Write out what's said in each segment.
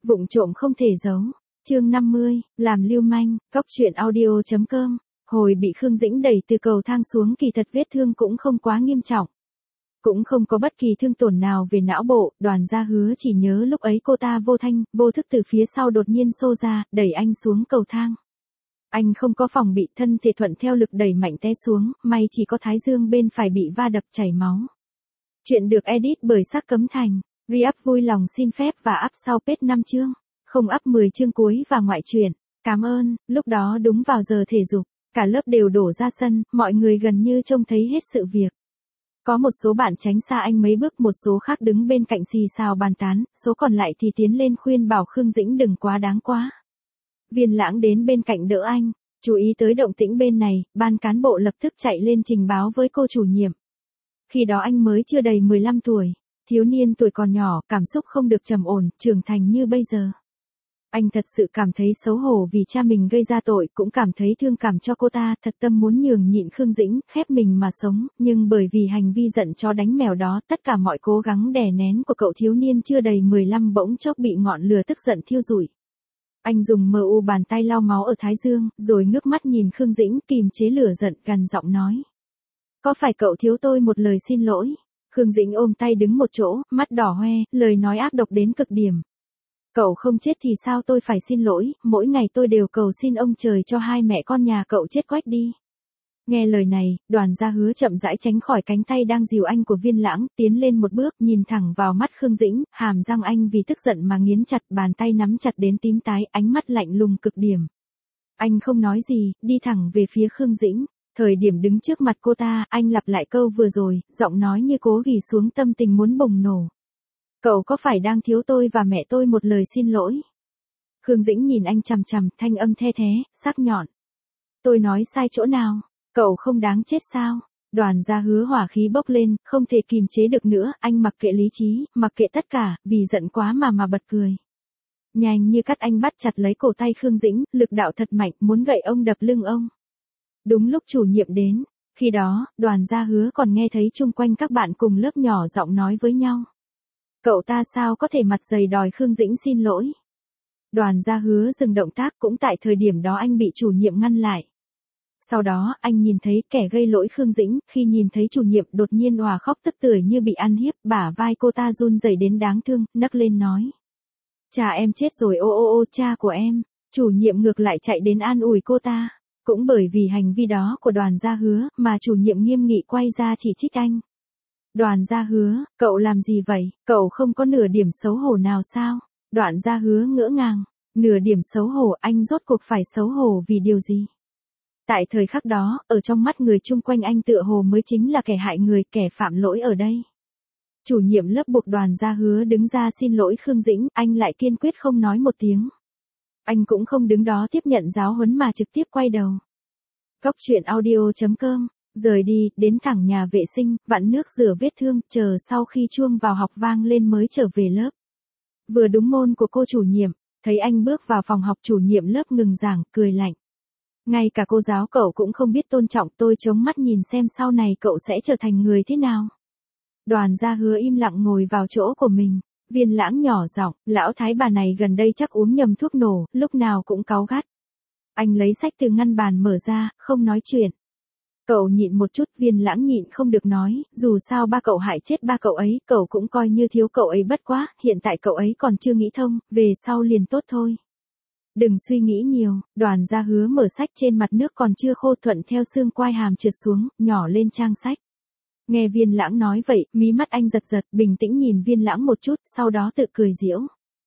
Vụng trộm không thể giấu. Chương 50, làm lưu manh, Cóc truyện audio.com. Hồi bị Khương Dĩnh đẩy từ cầu thang xuống kỳ thật vết thương cũng không quá nghiêm trọng. Cũng không có bất kỳ thương tổn nào về não bộ, Đoàn Gia Hứa chỉ nhớ lúc ấy cô ta vô thanh, vô thức từ phía sau đột nhiên xô ra, đẩy anh xuống cầu thang. Anh không có phòng bị, thân thể thuận theo lực đẩy mạnh té xuống, may chỉ có thái dương bên phải bị va đập chảy máu. Chuyện được edit bởi Sắc Cấm Thành. Re-up vui lòng xin phép và up sau page 5 chương, không up 10 chương cuối và ngoại truyện. Cảm ơn. Lúc đó đúng vào giờ thể dục, cả lớp đều đổ ra sân, mọi người gần như trông thấy hết sự việc. Có một số bạn tránh xa anh mấy bước, một số khác đứng bên cạnh xì xào bàn tán, số còn lại thì tiến lên khuyên bảo Khương Dĩnh đừng quá đáng quá. Viên Lãng đến bên cạnh đỡ anh, chú ý tới động tĩnh bên này, ban cán bộ lập tức chạy lên trình báo với cô chủ nhiệm. Khi đó anh mới chưa đầy 15 tuổi, thiếu niên tuổi còn nhỏ, cảm xúc không được trầm ổn, trưởng thành như bây giờ. Anh thật sự cảm thấy xấu hổ vì cha mình gây ra tội, cũng cảm thấy thương cảm cho cô ta, thật tâm muốn nhường nhịn Khương Dĩnh, khép mình mà sống, nhưng bởi vì hành vi giận chó đánh mèo đó, tất cả mọi cố gắng đè nén của cậu thiếu niên chưa đầy 15 bỗng chốc bị ngọn lửa tức giận thiêu rụi. Anh dùng bàn tay lau máu ở thái dương, rồi ngước mắt nhìn Khương Dĩnh, kìm chế lửa giận, gằn giọng nói. Có phải cậu thiếu tôi một lời xin lỗi? Khương Dĩnh ôm tay đứng một chỗ, mắt đỏ hoe, lời nói ác độc đến cực điểm. Cậu không chết thì sao tôi phải xin lỗi, mỗi ngày tôi đều cầu xin ông trời cho hai mẹ con nhà cậu chết quách đi. Nghe lời này, Đoàn Gia Hứa chậm rãi tránh khỏi cánh tay đang dìu anh của Viên Lãng, tiến lên một bước, nhìn thẳng vào mắt Khương Dĩnh, hàm răng anh vì tức giận mà nghiến chặt, bàn tay nắm chặt đến tím tái, ánh mắt lạnh lùng cực điểm. Anh không nói gì, đi thẳng về phía Khương Dĩnh. Thời điểm đứng trước mặt cô ta, anh lặp lại câu vừa rồi, giọng nói như cố ghì xuống tâm tình muốn bùng nổ. Cậu có phải đang thiếu tôi và mẹ tôi một lời xin lỗi? Khương Dĩnh nhìn anh chằm chằm, thanh âm the thé, sắc nhọn. Tôi nói sai chỗ nào? Cậu không đáng chết sao? Đoàn Gia Hứa hỏa khí bốc lên, không thể kìm chế được nữa, anh mặc kệ lý trí, mặc kệ tất cả, vì giận quá mà bật cười. Nhanh như cắt anh bắt chặt lấy cổ tay Khương Dĩnh, lực đạo thật mạnh, muốn gậy ông đập lưng ông. Đúng lúc chủ nhiệm đến, khi đó, Đoàn Gia Hứa còn nghe thấy chung quanh các bạn cùng lớp nhỏ giọng nói với nhau. Cậu ta sao có thể mặt dày đòi Khương Dĩnh xin lỗi? Đoàn Gia Hứa dừng động tác, cũng tại thời điểm đó anh bị chủ nhiệm ngăn lại. Sau đó, anh nhìn thấy kẻ gây lỗi Khương Dĩnh, khi nhìn thấy chủ nhiệm đột nhiên òa khóc tức tưởi như bị ăn hiếp, bả vai cô ta run rẩy đến đáng thương, nấc lên nói. Cha em chết rồi, ô cha của em. Chủ nhiệm ngược lại chạy đến an ủi cô ta. Cũng bởi vì hành vi đó của Đoàn Gia Hứa, mà chủ nhiệm nghiêm nghị quay ra chỉ trích anh. Đoàn Gia Hứa, cậu làm gì vậy? Cậu không có nửa điểm xấu hổ nào sao? Đoàn Gia Hứa ngỡ ngàng. Nửa điểm xấu hổ, anh rốt cuộc phải xấu hổ vì điều gì? Tại thời khắc đó, ở trong mắt người chung quanh anh tựa hồ mới chính là kẻ hại người, kẻ phạm lỗi ở đây. Chủ nhiệm lớp buộc Đoàn Gia Hứa đứng ra xin lỗi Khương Dĩnh, anh lại kiên quyết không nói một tiếng. Anh cũng không đứng đó tiếp nhận giáo huấn mà trực tiếp quay đầu. Cóc truyện audio.com, rời đi, đến thẳng nhà vệ sinh, vặn nước rửa vết thương, chờ sau khi chuông vào học vang lên mới trở về lớp. Vừa đúng môn của cô chủ nhiệm, thấy anh bước vào phòng học, chủ nhiệm lớp ngừng giảng, cười lạnh. Ngay cả cô giáo cậu cũng không biết tôn trọng, tôi chống mắt nhìn xem sau này cậu sẽ trở thành người thế nào. Đoàn Gia Hứa im lặng ngồi vào chỗ của mình. Viên Lãng nhỏ giọng, lão thái bà này gần đây chắc uống nhầm thuốc nổ, lúc nào cũng cáu gắt. Anh lấy sách từ ngăn bàn mở ra, không nói chuyện. Cậu nhịn một chút, Viên Lãng nhịn không được nói, dù sao ba cậu hại chết ba cậu ấy, cậu cũng coi như thiếu cậu ấy bất quá, hiện tại cậu ấy còn chưa nghĩ thông, về sau liền tốt thôi. Đừng suy nghĩ nhiều, Đoàn Gia Hứa mở sách, trên mặt nước còn chưa khô, thuận theo xương quai hàm trượt xuống, nhỏ lên trang sách. Nghe Viên Lãng nói vậy, mí mắt anh giật giật, bình tĩnh nhìn Viên Lãng một chút, sau đó tự cười giễu.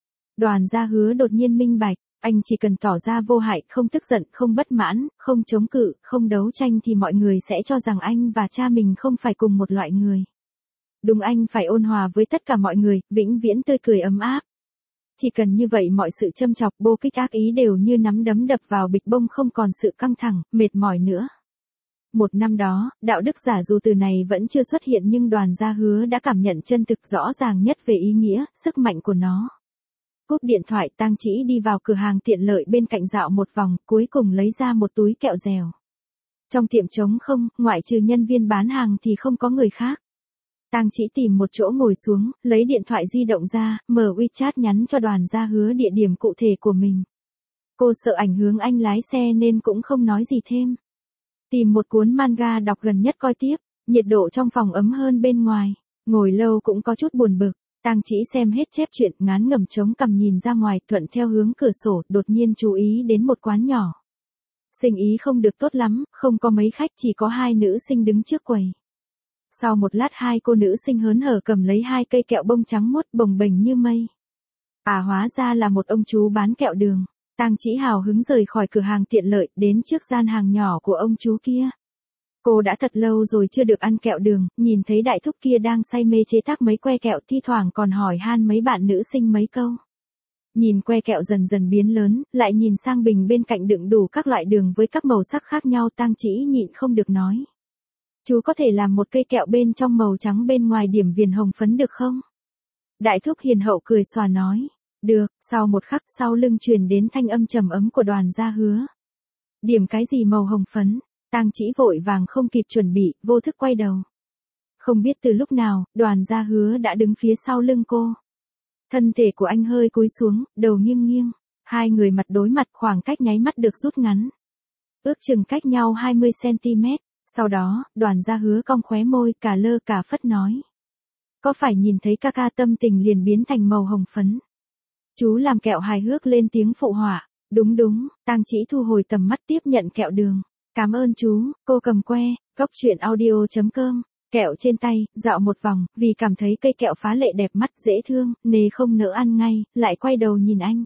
Đoàn Gia Hứa đột nhiên minh bạch, anh chỉ cần tỏ ra vô hại, không tức giận, không bất mãn, không chống cự, không đấu tranh thì mọi người sẽ cho rằng anh và cha mình không phải cùng một loại người. Đúng, anh phải ôn hòa với tất cả mọi người, vĩnh viễn tươi cười ấm áp. Chỉ cần như vậy mọi sự châm chọc, bô kích ác ý đều như nắm đấm đập vào bịch bông, không còn sự căng thẳng, mệt mỏi nữa. Một năm đó, đạo đức giả dù từ này vẫn chưa xuất hiện nhưng Đoàn Gia Hứa đã cảm nhận chân thực rõ ràng nhất về ý nghĩa, sức mạnh của nó. Cúp điện thoại, Tang Chỉ đi vào cửa hàng tiện lợi bên cạnh dạo một vòng, cuối cùng lấy ra một túi kẹo dẻo. Trong tiệm trống không, ngoại trừ nhân viên bán hàng thì không có người khác. Tang Chỉ tìm một chỗ ngồi xuống, lấy điện thoại di động ra, mở WeChat nhắn cho Đoàn Gia Hứa địa điểm cụ thể của mình. Cô sợ ảnh hưởng anh lái xe nên cũng không nói gì thêm. Tìm một cuốn manga đọc gần nhất coi tiếp, nhiệt độ trong phòng ấm hơn bên ngoài, ngồi lâu cũng có chút buồn bực. Tang Chỉ xem hết chép truyện, ngán ngẩm chống cằm nhìn ra ngoài, thuận theo hướng cửa sổ, đột nhiên chú ý đến một quán nhỏ. Sinh ý không được tốt lắm, không có mấy khách, chỉ có 2 nữ sinh đứng trước quầy. Sau một lát 2 cô nữ sinh hớn hở cầm lấy 2 cây kẹo bông trắng muốt bồng bềnh như mây. Hóa ra là một ông chú bán kẹo đường. Tang Chỉ hào hứng rời khỏi cửa hàng tiện lợi, đến trước gian hàng nhỏ của ông chú kia. Cô đã thật lâu rồi chưa được ăn kẹo đường, nhìn thấy đại thúc kia đang say mê chế tác mấy que kẹo, thi thoảng còn hỏi han mấy bạn nữ sinh mấy câu. Nhìn que kẹo dần dần biến lớn, lại nhìn sang bình bên cạnh đựng đủ các loại đường với các màu sắc khác nhau, Tang Chỉ nhịn không được nói. Chú có thể làm một cây kẹo bên trong màu trắng bên ngoài điểm viền hồng phấn được không? Đại thúc hiền hậu cười xòa nói. Được. Sau một khắc, sau lưng truyền đến thanh âm trầm ấm của Đoàn Gia Hứa. Điểm cái gì màu hồng phấn? Tang Chỉ vội vàng không kịp chuẩn bị, vô thức quay đầu. Không biết từ lúc nào, Đoàn Gia Hứa đã đứng phía sau lưng cô. Thân thể của anh hơi cúi xuống, đầu nghiêng nghiêng. 2 người mặt đối mặt, khoảng cách nháy mắt được rút ngắn. Ước chừng cách nhau 20 cm. Sau đó, Đoàn Gia Hứa cong khóe môi, cả lơ cả phất nói. Có phải nhìn thấy ca ca tâm tình liền biến thành màu hồng phấn? Chú làm kẹo hài hước lên tiếng phụ họa. Đúng đúng. Tang Chỉ thu hồi tầm mắt tiếp nhận kẹo đường. Cảm ơn chú. Cô cầm que, góc truyện audio.com, kẹo trên tay, dạo một vòng, vì cảm thấy cây kẹo phá lệ đẹp mắt dễ thương, nề không nỡ ăn ngay, lại quay đầu nhìn anh.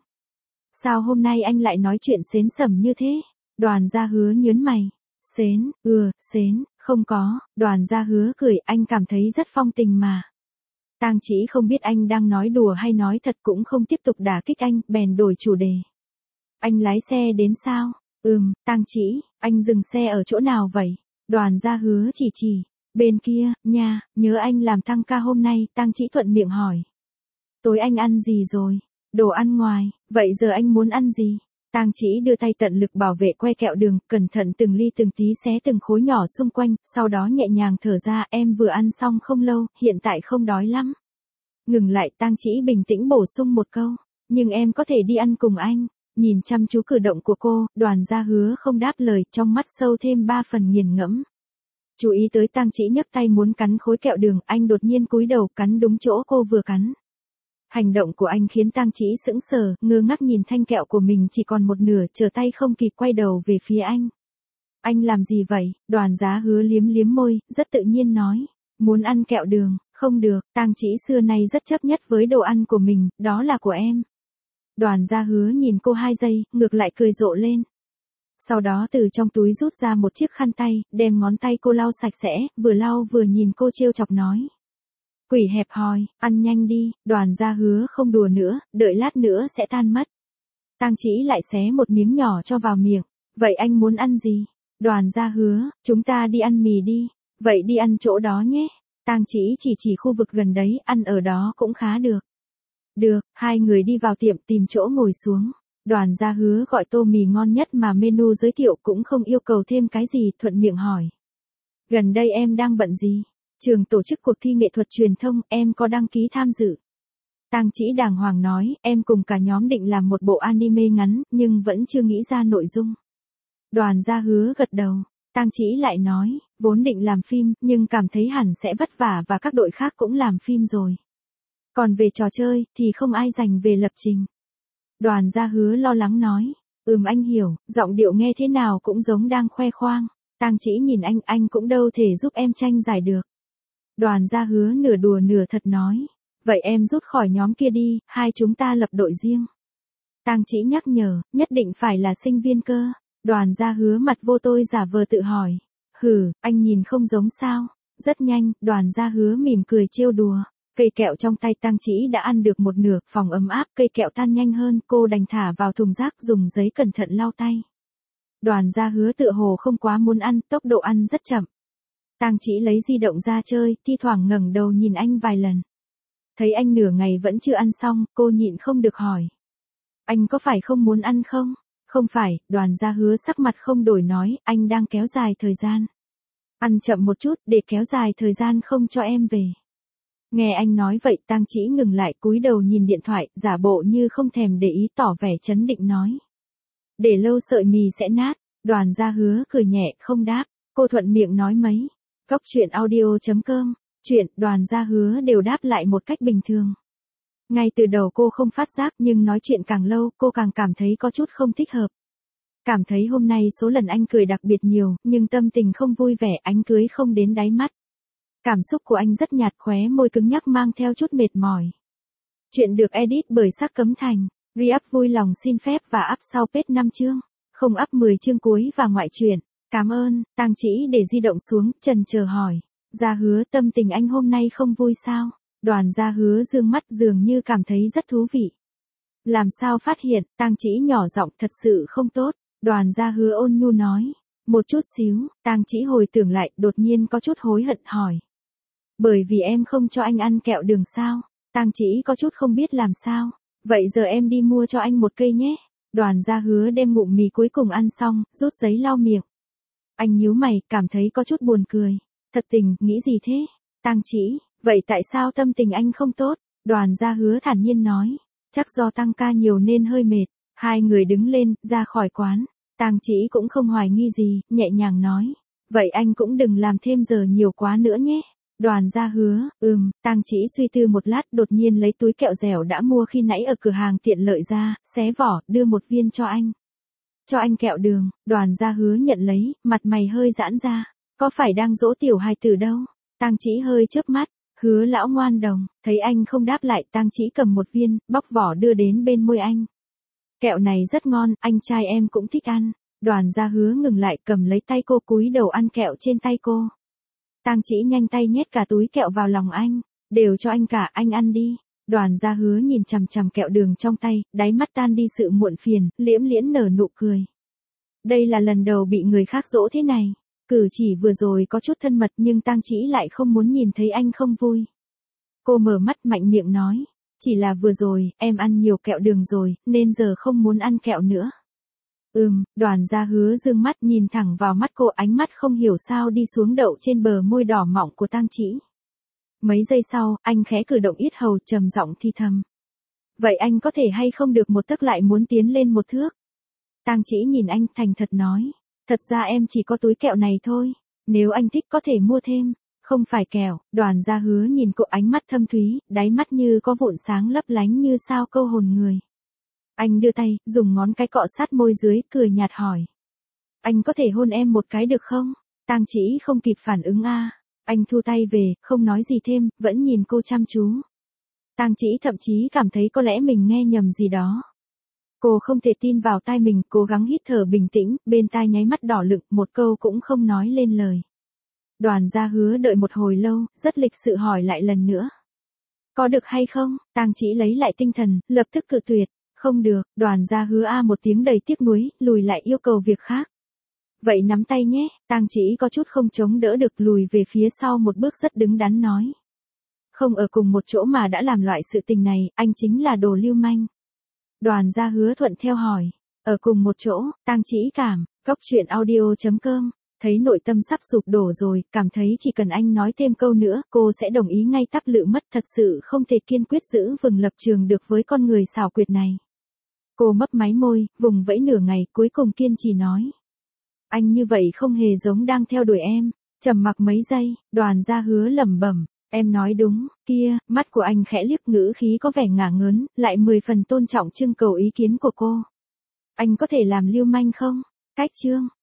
Sao hôm nay anh lại nói chuyện xến xẩm như thế? Đoàn Gia Hứa nhớn mày. Xến, xến, không có. Đoàn Gia Hứa cười, anh cảm thấy rất phong tình mà. Tang Chỉ không biết anh đang nói đùa hay nói thật, cũng không tiếp tục đả kích anh, bèn đổi chủ đề. Anh lái xe đến sao? Tang Chỉ, anh dừng xe ở chỗ nào vậy? Đoàn Gia Hứa chỉ. Bên kia, nha, nhớ anh làm tăng ca hôm nay, Tang Chỉ thuận miệng hỏi. Tối anh ăn gì rồi? Đồ ăn ngoài, vậy giờ anh muốn ăn gì? Tang Chỉ đưa tay tận lực bảo vệ que kẹo đường, cẩn thận từng ly từng tí xé từng khối nhỏ xung quanh, sau đó nhẹ nhàng thở ra, em vừa ăn xong không lâu, hiện tại không đói lắm. Ngừng lại, Tang Chỉ bình tĩnh bổ sung một câu, nhưng em có thể đi ăn cùng anh. Nhìn chăm chú cử động của cô, Đoàn Gia Hứa không đáp lời, trong mắt sâu thêm 3 phần nghiền ngẫm. Chú ý tới Tang Chỉ nhấc tay muốn cắn khối kẹo đường, anh đột nhiên cúi đầu cắn đúng chỗ cô vừa cắn. Hành động của anh khiến Tang Chỉ sững sờ, ngơ ngác nhìn thanh kẹo của mình chỉ còn một nửa, trở tay không kịp quay đầu về phía anh. Anh làm gì vậy? Đoàn Gia Hứa liếm liếm môi, rất tự nhiên nói. Muốn ăn kẹo đường, không được, Tang Chỉ xưa nay rất chấp nhất với đồ ăn của mình, đó là của em. Đoàn Gia Hứa nhìn cô 2 giây, ngược lại cười rộ lên. Sau đó từ trong túi rút ra một chiếc khăn tay, đem ngón tay cô lau sạch sẽ, vừa lau vừa nhìn cô trêu chọc nói. Quỷ hẹp hòi, ăn nhanh đi. Đoàn Gia Hứa không đùa nữa, đợi lát nữa sẽ tan mất. Tang Chỉ lại xé một miếng nhỏ cho vào miệng. Vậy anh muốn ăn gì? Đoàn Gia Hứa, chúng ta đi ăn mì đi. Vậy đi ăn chỗ đó nhé. Tang Chỉ chỉ khu vực gần đấy, ăn ở đó cũng khá được. Được, 2 người đi vào tiệm tìm chỗ ngồi xuống. Đoàn Gia Hứa gọi tô mì ngon nhất mà menu giới thiệu, cũng không yêu cầu thêm cái gì, thuận miệng hỏi. Gần đây em đang bận gì? Trường tổ chức cuộc thi nghệ thuật truyền thông, em có đăng ký tham dự. Tang Chỉ đàng hoàng nói, em cùng cả nhóm định làm một bộ anime ngắn, nhưng vẫn chưa nghĩ ra nội dung. Đoàn Gia Hứa gật đầu. Tang Chỉ lại nói, vốn định làm phim, nhưng cảm thấy hẳn sẽ vất vả và các đội khác cũng làm phim rồi. Còn về trò chơi, thì không ai dành về lập trình. Đoàn Gia Hứa lo lắng nói, anh hiểu, giọng điệu nghe thế nào cũng giống đang khoe khoang. Tang Chỉ nhìn anh cũng đâu thể giúp em tranh giải được. Đoàn Gia Hứa nửa đùa nửa thật nói, vậy em rút khỏi nhóm kia đi, 2 chúng ta lập đội riêng. Tang Chỉ nhắc nhở, nhất định phải là sinh viên cơ. Đoàn Gia Hứa mặt vô tôi giả vờ tự hỏi, anh nhìn không giống sao? Rất nhanh, Đoàn Gia Hứa mỉm cười trêu đùa. Cây kẹo trong tay Tang Chỉ đã ăn được một nửa, phòng ấm áp, cây kẹo tan nhanh hơn, cô đành thả vào thùng rác, dùng giấy cẩn thận lau tay. Đoàn Gia Hứa tựa hồ không quá muốn ăn, tốc độ ăn rất chậm. Tang Chỉ lấy di động ra chơi, thi thoảng ngẩng đầu nhìn anh vài lần. Thấy anh nửa ngày vẫn chưa ăn xong, cô nhịn không được hỏi. Anh có phải không muốn ăn không? Không phải, Đoàn Gia Hứa sắc mặt không đổi nói, anh đang kéo dài thời gian. Ăn chậm một chút, để kéo dài thời gian không cho em về. Nghe anh nói vậy Tang Chỉ ngừng lại cúi đầu nhìn điện thoại, giả bộ như không thèm để ý tỏ vẻ trấn định nói. Để lâu sợi mì sẽ nát, Đoàn Gia Hứa cười nhẹ không đáp, cô thuận miệng nói mấy. Cốc truyện audio.com, chuyện Đoàn Gia Hứa đều đáp lại một cách bình thường. Ngay từ đầu cô không phát giác nhưng nói chuyện càng lâu cô càng cảm thấy có chút không thích hợp. Cảm thấy hôm nay số lần anh cười đặc biệt nhiều nhưng tâm tình không vui vẻ, ánh cưới không đến đáy mắt. Cảm xúc của anh rất nhạt, khóe môi cứng nhắc mang theo chút mệt mỏi. Chuyện được edit bởi Sắc Cấm Thành. Re-up vui lòng xin phép và up sau page 5 chương. Không up 10 chương cuối và ngoại truyện. Cảm ơn. Tang Chỉ để di động xuống, chần chờ hỏi. Gia Hứa, tâm tình anh hôm nay không vui sao? Đoàn Gia Hứa dương mắt dường như cảm thấy rất thú vị. Làm sao phát hiện? Tang Chỉ nhỏ giọng, thật sự không tốt. Đoàn Gia Hứa ôn nhu nói. Một chút xíu. Tang Chỉ hồi tưởng lại, đột nhiên có chút hối hận hỏi. Bởi vì em không cho anh ăn kẹo đường sao? Tang Chỉ có chút không biết làm sao. Vậy giờ em đi mua cho anh một cây nhé. Đoàn Gia Hứa đem ngụm mì cuối cùng ăn xong, rút giấy lau miệng. Anh nhíu mày, cảm thấy có chút buồn cười. Thật tình, nghĩ gì thế? Tang Chỉ, vậy tại sao tâm tình anh không tốt? Đoàn Gia Hứa thản nhiên nói. Chắc do tăng ca nhiều nên hơi mệt. Hai người đứng lên, ra khỏi quán. Tang Chỉ cũng không hoài nghi gì, nhẹ nhàng nói. Vậy anh cũng đừng làm thêm giờ nhiều quá nữa nhé. Đoàn Gia Hứa, Tang Chỉ suy tư một lát, đột nhiên lấy túi kẹo dẻo đã mua khi nãy ở cửa hàng tiện lợi ra, xé vỏ, đưa một viên cho anh. Cho anh kẹo đường. Đoàn Gia Hứa nhận lấy, mặt mày hơi giãn ra. Có phải đang dỗ tiểu hài tử đâu? Tang Chỉ hơi chớp mắt. Hứa lão ngoan đồng. Thấy anh không đáp lại, Tang Chỉ cầm một viên, bóc vỏ đưa đến bên môi anh. Kẹo này rất ngon, anh trai em cũng thích ăn. Đoàn Gia Hứa ngừng lại, cầm lấy tay cô, cúi đầu ăn kẹo trên tay cô. Tang Chỉ nhanh tay nhét cả túi kẹo vào lòng anh. Đều cho anh cả, anh ăn đi. Đoàn Gia Hứa nhìn chằm chằm kẹo đường trong tay, đáy mắt tan đi sự muộn phiền, liễm liễn nở nụ cười. Đây là lần đầu bị người khác dỗ thế này. Cử chỉ vừa rồi có chút thân mật nhưng Tang Chỉ lại không muốn nhìn thấy anh không vui. Cô mở mắt mạnh miệng nói. Chỉ là vừa rồi, em ăn nhiều kẹo đường rồi, nên giờ không muốn ăn kẹo nữa. Đoàn Gia Hứa dương mắt nhìn thẳng vào mắt cô, ánh mắt không hiểu sao đi xuống đậu trên bờ môi đỏ mọng của Tang Chỉ. Mấy giây sau, anh khẽ cử động yết hầu, trầm giọng thì thầm. Vậy anh có thể hay không được một tấc lại muốn tiến lên một thước? Tang Chỉ nhìn anh thành thật nói. Thật ra em chỉ có túi kẹo này thôi. Nếu anh thích có thể mua thêm. Không phải kẹo. Đoàn Gia Hứa nhìn cô, ánh mắt thâm thúy, đáy mắt như có vụn sáng lấp lánh như sao câu hồn người. Anh đưa tay, dùng ngón cái cọ sát môi dưới, cười nhạt hỏi. Anh có thể hôn em một cái được không? Tang Chỉ không kịp phản ứng a. Anh thu tay về, không nói gì thêm, vẫn nhìn cô chăm chú. Tang Chỉ thậm chí cảm thấy có lẽ mình nghe nhầm gì đó. Cô không thể tin vào tai mình, cố gắng hít thở bình tĩnh, bên tai nháy mắt đỏ lựng, một câu cũng không nói lên lời. Đoàn Gia Hứa đợi một hồi lâu, rất lịch sự hỏi lại lần nữa. Có được hay không? Tang Chỉ lấy lại tinh thần, lập tức cự tuyệt. Không được. Đoàn Gia Hứa a một tiếng đầy tiếc nuối, lùi lại yêu cầu việc khác. Vậy nắm tay nhé. Tang Chỉ có chút không chống đỡ được, lùi về phía sau một bước, rất đứng đắn nói. Không ở cùng một chỗ mà đã làm loại sự tình này, anh chính là đồ lưu manh. Đoàn Gia Hứa thuận theo hỏi. Ở cùng một chỗ. Tang Chỉ cảm. Cốc truyện audio.com. Thấy nội tâm sắp sụp đổ rồi, cảm thấy chỉ cần anh nói thêm câu nữa, cô sẽ đồng ý ngay tắp lự mất, thật sự không thể kiên quyết giữ vững lập trường được với con người xảo quyệt này. Cô mấp máy môi, vùng vẫy nửa ngày, cuối cùng kiên trì nói. Anh như vậy không hề giống đang theo đuổi em. Trầm mặc mấy giây, Đoàn Gia Hứa lẩm bẩm. Em nói đúng, kia, mắt của anh khẽ liếc, ngữ khí có vẻ ngả ngớn, lại 10 phần tôn trọng trưng cầu ý kiến của cô. Anh có thể làm lưu manh không? Cách chương.